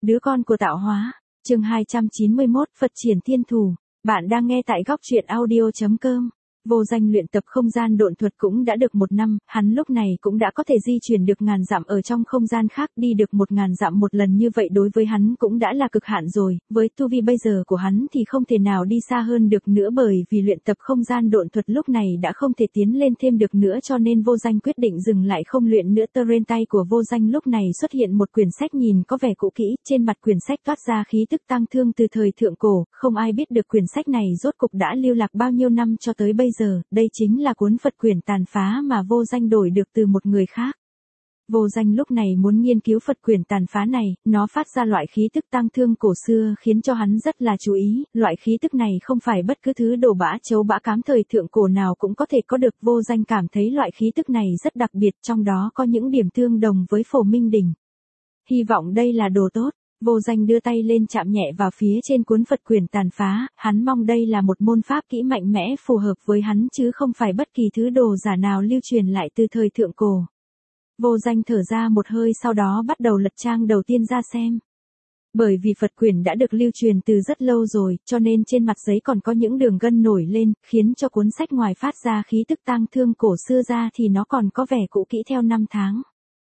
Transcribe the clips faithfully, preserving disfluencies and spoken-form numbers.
Đứa con của tạo hóa. Chương hai trăm chín mươi mốt, Phật triển thiên thủ. Bạn đang nghe tại góc truyện audio chấm com. Vô Danh luyện tập không gian độn thuật cũng đã được một năm, hắn lúc này cũng đã có thể di chuyển được ngàn dặm ở trong không gian khác, đi được một ngàn dặm một lần như vậy đối với hắn cũng đã là cực hạn rồi, với tu vi bây giờ của hắn thì không thể nào đi xa hơn được nữa, bởi vì luyện tập không gian độn thuật lúc này đã không thể tiến lên thêm được nữa, cho nên Vô Danh quyết định dừng lại không luyện nữa. Trên tay của Vô Danh lúc này xuất hiện một quyển sách nhìn có vẻ cũ kỹ, trên mặt quyển sách toát ra khí tức tang thương từ thời thượng cổ, không ai biết được quyển sách này rốt cục đã lưu lạc bao nhiêu năm cho tới bây giờ. Đây chính là cuốn Phật quyển tàn phá mà Vô Danh đổi được từ một người khác. Vô Danh lúc này muốn nghiên cứu Phật quyển tàn phá này, nó phát ra loại khí tức tang thương cổ xưa khiến cho hắn rất là chú ý, loại khí tức này không phải bất cứ thứ đồ bã chấu bã cám thời thượng cổ nào cũng có thể có được. Vô Danh cảm thấy loại khí tức này rất đặc biệt, trong đó có những điểm tương đồng với Phổ Minh Đỉnh. Hy vọng đây là đồ tốt. Vô Danh đưa tay lên chạm nhẹ vào phía trên cuốn Phật quyển tàn phá, hắn mong đây là một môn pháp kỹ mạnh mẽ phù hợp với hắn chứ không phải bất kỳ thứ đồ giả nào lưu truyền lại từ thời thượng cổ. Vô Danh thở ra một hơi, sau đó bắt đầu lật trang đầu tiên ra xem. Bởi vì Phật quyển đã được lưu truyền từ rất lâu rồi, cho nên trên mặt giấy còn có những đường gân nổi lên, khiến cho cuốn sách ngoài phát ra khí tức tang thương cổ xưa ra thì nó còn có vẻ cũ kỹ theo năm tháng.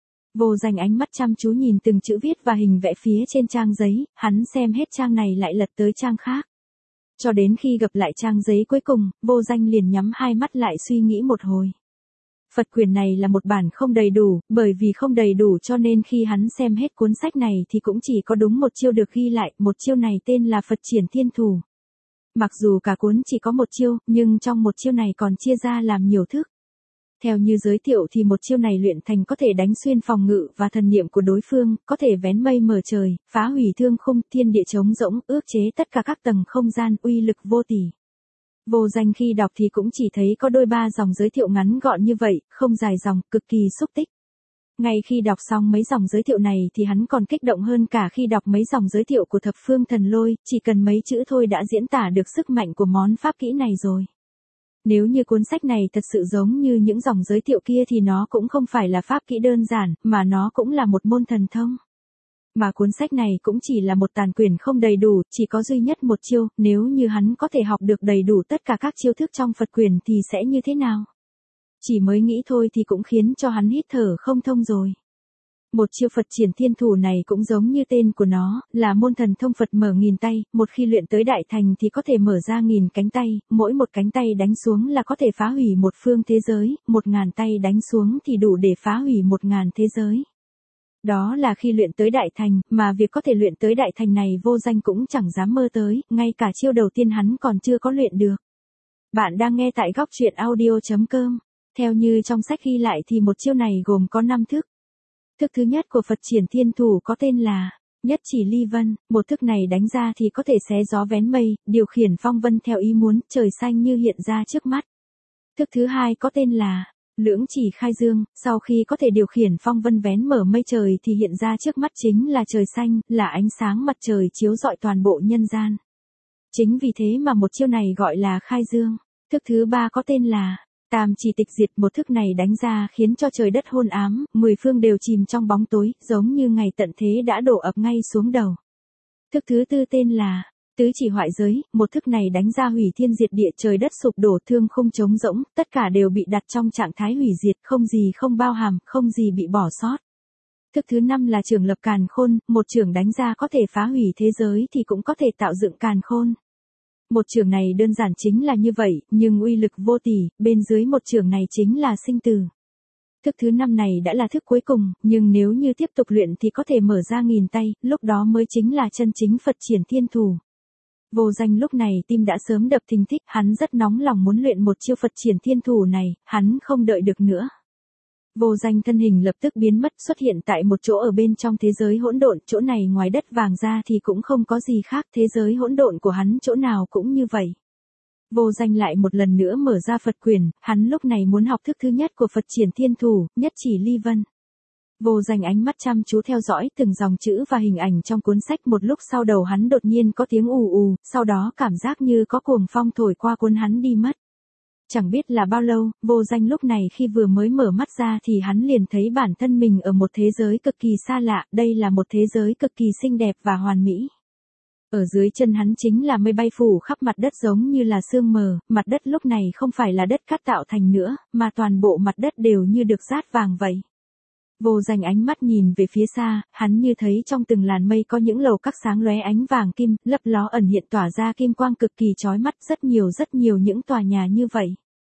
Vô Danh ánh mắt chăm chú nhìn từng chữ viết và hình vẽ phía trên trang giấy, hắn xem hết trang này lại lật tới trang khác. Cho đến khi gặp lại trang giấy cuối cùng, Vô Danh liền nhắm hai mắt lại suy nghĩ một hồi. Phật quyển này là một bản không đầy đủ, bởi vì không đầy đủ cho nên khi hắn xem hết cuốn sách này thì cũng chỉ có đúng một chiêu được ghi lại, một chiêu này tên là Phật triển thiên thủ. Mặc dù cả cuốn chỉ có một chiêu, nhưng trong một chiêu này còn chia ra làm nhiều thức. Theo như giới thiệu thì một chiêu này luyện thành có thể đánh xuyên phòng ngự và thần niệm của đối phương, có thể vén mây mở trời, phá hủy thương khung, thiên địa trống rỗng, ước chế tất cả các tầng không gian, uy lực vô tỷ. Vô Danh khi đọc thì cũng chỉ thấy có đôi ba dòng giới thiệu ngắn gọn như vậy, không dài dòng, cực kỳ xúc tích. Ngay khi đọc xong mấy dòng giới thiệu này thì hắn còn kích động hơn cả khi đọc mấy dòng giới thiệu của Thập Phương Thần Lôi, chỉ cần mấy chữ thôi đã diễn tả được sức mạnh của món pháp kỹ này rồi. Nếu như cuốn sách này thật sự giống như những dòng giới thiệu kia thì nó cũng không phải là pháp kỹ đơn giản, mà nó cũng là một môn thần thông. Mà cuốn sách này cũng chỉ là một tàn quyển không đầy đủ, chỉ có duy nhất một chiêu, nếu như hắn có thể học được đầy đủ tất cả các chiêu thức trong Phật quyển thì sẽ như thế nào? Chỉ mới nghĩ thôi thì cũng khiến cho hắn hít thở không thông rồi. Một chiêu Phật triển thiên thủ này cũng giống như tên của nó, là môn thần thông Phật mở nghìn tay, một khi luyện tới đại thành thì có thể mở ra nghìn cánh tay, mỗi một cánh tay đánh xuống là có thể phá hủy một phương thế giới, một ngàn tay đánh xuống thì đủ để phá hủy một ngàn thế giới. Đó là khi luyện tới đại thành, mà việc có thể luyện tới đại thành này Vô Danh cũng chẳng dám mơ tới, ngay cả chiêu đầu tiên hắn còn chưa có luyện được. Bạn đang nghe tại góc truyện audio chấm com. Theo như trong sách ghi lại thì một chiêu này gồm có năm thức. Thức thứ nhất của Phật triển thiên thủ có tên là Nhất Chỉ Ly Vân, một thức này đánh ra thì có thể xé gió vén mây, điều khiển phong vân theo ý muốn, trời xanh như hiện ra trước mắt. Thức thứ hai có tên là Lưỡng Chỉ Khai Dương, sau khi có thể điều khiển phong vân vén mở mây trời thì hiện ra trước mắt chính là trời xanh, là ánh sáng mặt trời chiếu rọi toàn bộ nhân gian. Chính vì thế mà một chiêu này gọi là Khai Dương. Thức thứ ba có tên là Tam Chỉ Tịch Diệt, một thức này đánh ra khiến cho trời đất hôn ám, mười phương đều chìm trong bóng tối, giống như ngày tận thế đã đổ ập ngay xuống đầu. Thức thứ tư tên là Tứ Chỉ Hoại Giới, một thức này đánh ra hủy thiên diệt địa, trời đất sụp đổ, thương khung trống rỗng, tất cả đều bị đặt trong trạng thái hủy diệt, không gì không bao hàm, không gì bị bỏ sót. Thức thứ năm là Chưởng Lập Càn Khôn, một chưởng đánh ra có thể phá hủy thế giới thì cũng có thể tạo dựng càn khôn. Một chưởng này đơn giản chính là như vậy, nhưng uy lực vô tỷ, bên dưới một chưởng này chính là sinh tử. Thức thứ năm này đã là thức cuối cùng, nhưng nếu như tiếp tục luyện thì có thể mở ra nghìn tay, lúc đó mới chính là chân chính Phật triển thiên thủ. Vô Danh lúc này tim đã sớm đập thình thịch, hắn rất nóng lòng muốn luyện một chiêu Phật triển thiên thủ này, hắn không đợi được nữa. Vô Danh thân hình lập tức biến mất, xuất hiện tại một chỗ ở bên trong thế giới hỗn độn, chỗ này ngoài đất vàng ra thì cũng không có gì khác, thế giới hỗn độn của hắn chỗ nào cũng như vậy. Vô Danh lại một lần nữa mở ra Phật quyển, hắn lúc này muốn học thức thứ nhất của Phật triển thiên thủ, Nhất Chỉ Ly Vân. Vô Danh ánh mắt chăm chú theo dõi từng dòng chữ và hình ảnh trong cuốn sách, một lúc sau đầu hắn đột nhiên có tiếng ù ù, sau đó cảm giác như có cuồng phong thổi qua cuốn hắn đi mất. Chẳng biết là bao lâu, Vô Danh lúc này khi vừa mới mở mắt ra thì hắn liền thấy bản thân mình ở một thế giới cực kỳ xa lạ, đây là một thế giới cực kỳ xinh đẹp và hoàn mỹ. Ở dưới chân hắn chính là mây bay phủ khắp mặt đất giống như là sương mờ, mặt đất lúc này không phải là đất cát tạo thành nữa, mà toàn bộ mặt đất đều như được dát vàng vậy. Vô Danh ánh mắt nhìn về phía xa, hắn như thấy trong từng làn mây có những lầu các sáng lóe ánh vàng kim, lấp ló ẩn hiện tỏa ra kim quang cực kỳ chói mắt, rất nhiều rất nhiều những tòa nhà như vậy.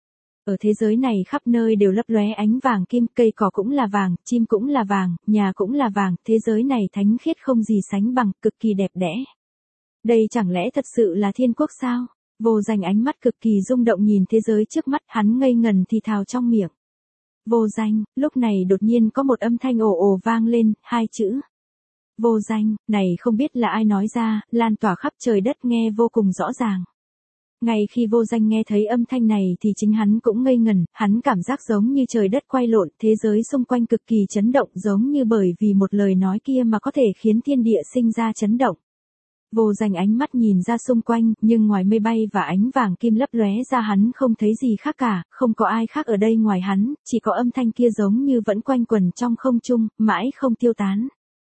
Ở thế giới này khắp nơi đều lấp lóe ánh vàng kim, cây cỏ cũng là vàng, chim cũng là vàng, nhà cũng là vàng, thế giới này thánh khiết không gì sánh bằng, cực kỳ đẹp đẽ. Đây chẳng lẽ thật sự là thiên quốc sao? Vô Danh ánh mắt cực kỳ rung động nhìn thế giới trước mắt, hắn ngây ngần thì thào trong miệng. Vô Danh, lúc này đột nhiên có một âm thanh ồ ồ vang lên, hai chữ. Vô Danh, này không biết là ai nói ra, lan tỏa khắp trời đất nghe vô cùng rõ ràng. Ngay khi Vô Danh nghe thấy âm thanh này thì chính hắn cũng ngây ngần, hắn cảm giác giống như trời đất quay lộn, thế giới xung quanh cực kỳ chấn động giống như bởi vì một lời nói kia mà có thể khiến thiên địa sinh ra chấn động. Vô Danh ánh mắt nhìn ra xung quanh, nhưng ngoài mây bay và ánh vàng kim lấp lóe ra hắn không thấy gì khác cả, không có ai khác ở đây ngoài hắn, chỉ có âm thanh kia giống như vẫn quanh quẩn trong không trung, mãi không tiêu tán.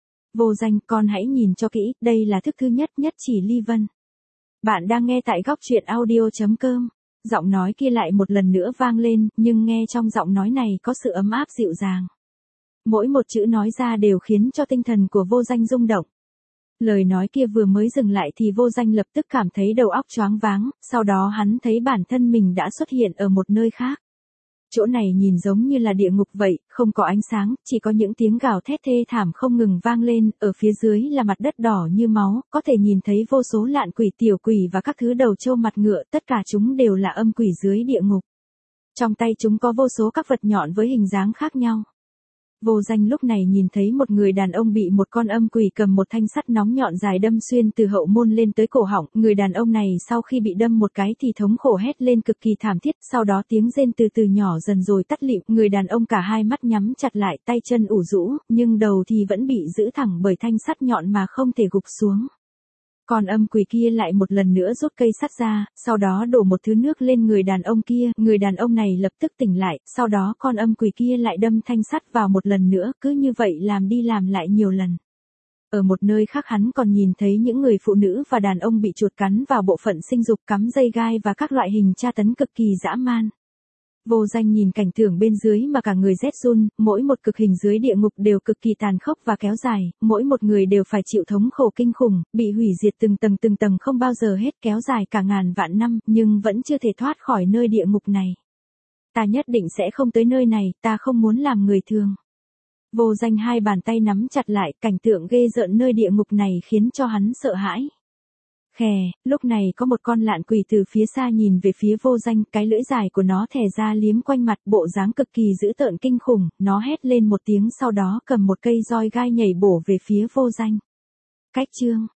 Vô Danh, con hãy nhìn cho kỹ, đây là thức thứ nhất nhất chỉ ly vân. Bạn đang nghe tại góc truyện audio chấm com. Giọng nói kia lại một lần nữa vang lên, nhưng nghe trong giọng nói này có sự ấm áp dịu dàng. Mỗi một chữ nói ra đều khiến cho tinh thần của Vô Danh rung động. Lời nói kia vừa mới dừng lại thì Vô Danh lập tức cảm thấy đầu óc choáng váng, sau đó hắn thấy bản thân mình đã xuất hiện ở một nơi khác. Chỗ này nhìn giống như là địa ngục vậy, không có ánh sáng, chỉ có những tiếng gào thét thê thảm không ngừng vang lên, ở phía dưới là mặt đất đỏ như máu, có thể nhìn thấy vô số lạn quỷ tiểu quỷ và các thứ đầu trâu mặt ngựa, tất cả chúng đều là âm quỷ dưới địa ngục. Trong tay chúng có vô số các vật nhọn với hình dáng khác nhau. Vô Danh lúc này nhìn thấy một người đàn ông bị một con âm quỷ cầm một thanh sắt nóng nhọn dài đâm xuyên từ hậu môn lên tới cổ họng, người đàn ông này sau khi bị đâm một cái thì thống khổ hét lên cực kỳ thảm thiết, sau đó tiếng rên từ từ nhỏ dần rồi tắt lịm, người đàn ông cả hai mắt nhắm chặt lại, tay chân ủ rũ, nhưng đầu thì vẫn bị giữ thẳng bởi thanh sắt nhọn mà không thể gục xuống. Còn âm quỷ kia lại một lần nữa rút cây sắt ra, sau đó đổ một thứ nước lên người đàn ông kia, người đàn ông này lập tức tỉnh lại, sau đó con âm quỷ kia lại đâm thanh sắt vào một lần nữa, cứ như vậy làm đi làm lại nhiều lần. Ở một nơi khác hắn còn nhìn thấy những người phụ nữ và đàn ông bị chuột cắn vào bộ phận sinh dục, cắm dây gai và các loại hình tra tấn cực kỳ dã man. Vô Danh nhìn cảnh tượng bên dưới mà cả người rét run, mỗi một cực hình dưới địa ngục đều cực kỳ tàn khốc và kéo dài, mỗi một người đều phải chịu thống khổ kinh khủng, bị hủy diệt từng tầng từng tầng không bao giờ hết, kéo dài cả ngàn vạn năm, nhưng vẫn chưa thể thoát khỏi nơi địa ngục này. Ta nhất định sẽ không tới nơi này, ta không muốn làm người thường. Vô Danh hai bàn tay nắm chặt lại, cảnh tượng ghê rợn nơi địa ngục này khiến cho hắn sợ hãi. Khè, lúc này có một con lạn quỷ từ phía xa nhìn về phía Vô Danh, cái lưỡi dài của nó thè ra liếm quanh mặt, bộ dáng cực kỳ dữ tợn kinh khủng, nó hét lên một tiếng sau đó cầm một cây roi gai nhảy bổ về phía Vô Danh. Cách chương